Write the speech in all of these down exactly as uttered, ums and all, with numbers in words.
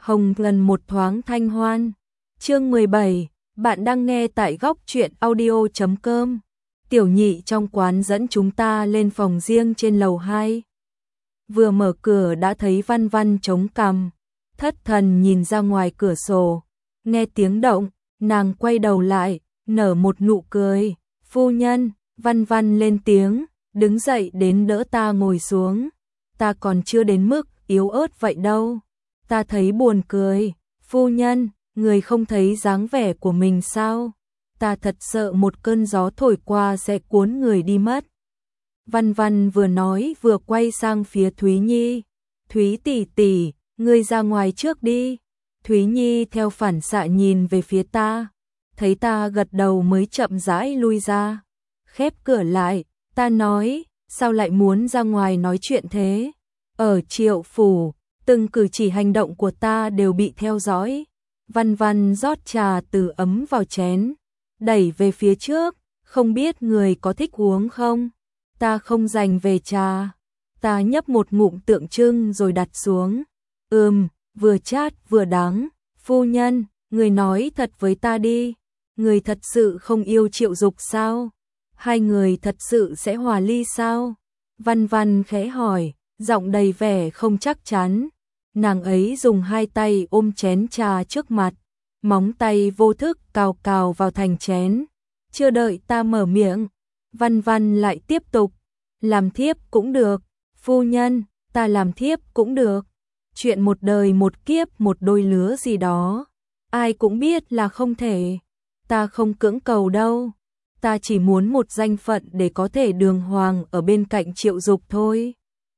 Hồng lần một thoáng thanh hoan. Chương mười bảy, bạn đang nghe tại góc truyện audio chấm com. Tiểu nhị trong quán dẫn chúng ta lên phòng riêng trên lầu hai. Vừa mở cửa đã thấy Văn Văn chống cằm, thất thần nhìn ra ngoài cửa sổ. Nghe tiếng động, nàng quay đầu lại, nở một nụ cười. Phu nhân, Văn Văn lên tiếng, đứng dậy đến đỡ ta ngồi xuống. Ta còn chưa đến mức yếu ớt vậy đâu. Ta thấy buồn cười. Phu nhân, người không thấy dáng vẻ của mình sao? Ta thật sợ một cơn gió thổi qua sẽ cuốn người đi mất. Văn Văn vừa nói vừa quay sang phía Thúy Nhi. Thúy tỷ tỷ, ngươi ra ngoài trước đi. Thúy Nhi theo phản xạ nhìn về phía ta. Thấy ta gật đầu mới chậm rãi lui ra. Khép cửa lại, ta nói, sao lại muốn ra ngoài nói chuyện thế? Ở Triệu phủ, từng cử chỉ hành động của ta đều bị theo dõi. Văn Văn rót trà từ ấm vào chén, đẩy về phía trước, không biết người có thích uống không? Ta không dành về trà. Ta nhấp một ngụm tượng trưng rồi đặt xuống. Ừm, vừa chát vừa đắng. Phu nhân, người nói thật với ta đi. Người thật sự không yêu Triệu Dục sao? Hai người thật sự sẽ hòa ly sao? Văn Văn khẽ hỏi, giọng đầy vẻ không chắc chắn. Nàng ấy dùng hai tay ôm chén trà trước mặt, móng tay vô thức cào cào vào thành chén. Chưa đợi ta mở miệng, Văn Văn lại tiếp tục, làm thiếp cũng được. Phu nhân, ta làm thiếp cũng được. Chuyện một đời một kiếp một đôi lứa gì đó, ai cũng biết là không thể. Ta không cưỡng cầu đâu. Ta chỉ muốn một danh phận để có thể đường hoàng ở bên cạnh Triệu Dục thôi.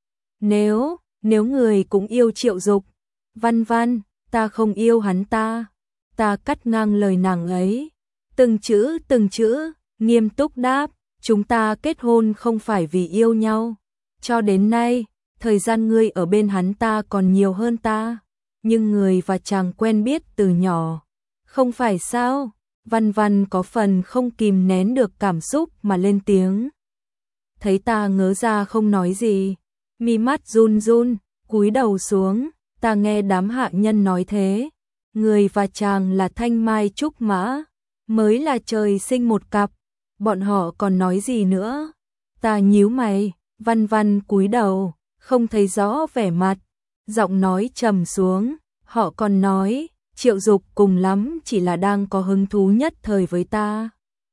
Nếu, nếu người cũng yêu Triệu Dục, Văn Văn, ta không yêu hắn ta. Ta cắt ngang lời nàng ấy. Từng chữ từng chữ, nghiêm túc đáp, chúng ta kết hôn không phải vì yêu nhau. Cho đến nay, thời gian ngươi ở bên hắn ta còn nhiều hơn ta. Nhưng người và chàng quen biết từ nhỏ. Không phải sao? Văn Văn có phần không kìm nén được cảm xúc mà lên tiếng. Thấy ta ngớ ra không nói gì, mi mắt run run, cúi đầu xuống. Ta nghe đám hạ nhân nói thế. Người và chàng là thanh mai trúc mã, mới là trời sinh một cặp. Bọn họ còn nói gì nữa? Ta nhíu mày. Văn Văn cúi đầu, không thấy rõ vẻ mặt, giọng nói trầm xuống. Họ còn nói, Triệu Dục cùng lắm chỉ là đang có hứng thú nhất thời với ta.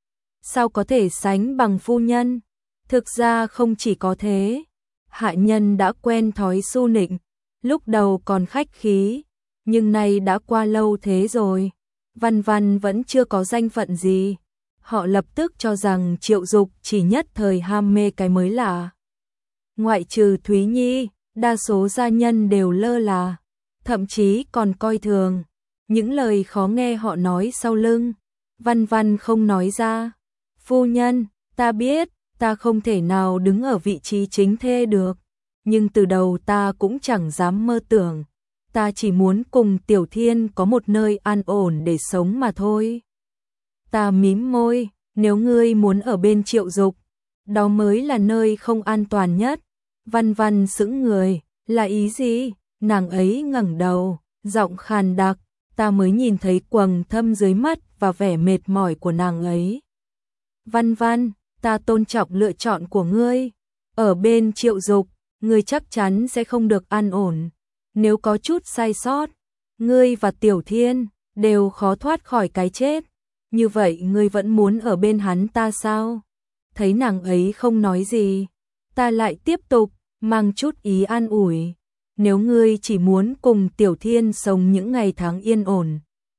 Sao có thể sánh bằng phu nhân? Thực ra không chỉ có thế. Hạ nhân đã quen thói su nịnh, lúc đầu còn khách khí, nhưng nay đã qua lâu thế rồi. Văn Văn vẫn chưa có danh phận gì. Họ lập tức cho rằng Triệu Dục chỉ nhất thời ham mê cái mới lạ. Ngoại trừ Thúy Nhi, đa số gia nhân đều lơ là, thậm chí còn coi thường những lời khó nghe họ nói sau lưng. Văn Văn không nói ra. Phu nhân, ta biết, ta không thể nào đứng ở vị trí chính thê được. Nhưng từ đầu ta cũng chẳng dám mơ tưởng. Ta chỉ muốn cùng Tiểu Thiên có một nơi an ổn để sống mà thôi. Ta mím môi, nếu ngươi muốn ở bên Triệu Dục, đó mới là nơi không an toàn nhất. Văn Văn sững người, là ý gì? Nàng ấy ngẩng đầu, giọng khàn đặc. Ta mới nhìn thấy quầng thâm dưới mắt và vẻ mệt mỏi của nàng ấy. Văn Văn, ta tôn trọng lựa chọn của ngươi. Ở bên Triệu Dục, ngươi chắc chắn sẽ không được an ổn. Nếu có chút sai sót, ngươi và Tiểu Thiên đều khó thoát khỏi cái chết. Như vậy ngươi vẫn muốn ở bên hắn ta sao? Thấy nàng ấy không nói gì, ta lại tiếp tục, mang chút ý an ủi. Nếu ngươi chỉ muốn cùng Tiểu Thiên sống những ngày tháng yên ổn,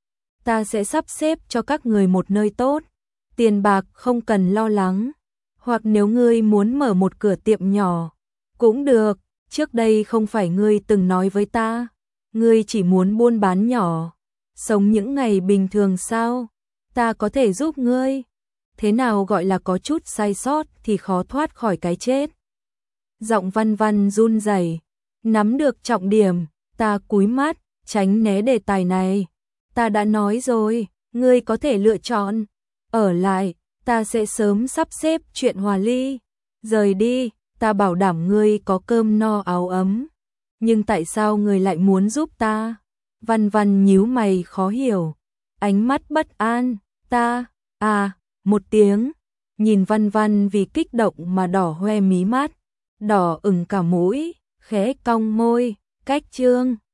ta sẽ sắp xếp cho các người một nơi tốt. Tiền bạc không cần lo lắng. Hoặc nếu ngươi muốn mở một cửa tiệm nhỏ, cũng được. Trước đây không phải ngươi từng nói với ta, ngươi chỉ muốn buôn bán nhỏ, sống những ngày bình thường sao? Ta có thể giúp ngươi. Thế nào gọi là có chút sai sót thì khó thoát khỏi cái chết? Giọng Văn Văn run rẩy, nắm được trọng điểm. Ta cúi mắt, tránh né đề tài này. Ta đã nói rồi, ngươi có thể lựa chọn. Ở lại, ta sẽ sớm sắp xếp chuyện hòa ly. Rời đi, ta bảo đảm ngươi có cơm no áo ấm. Nhưng tại sao ngươi lại muốn giúp ta? Văn Văn nhíu mày khó hiểu, ánh mắt bất an, ta, à, một tiếng, nhìn Văn Văn vì kích động mà đỏ hoe mí mắt, đỏ ửng cả mũi, khẽ cong môi, cách Trương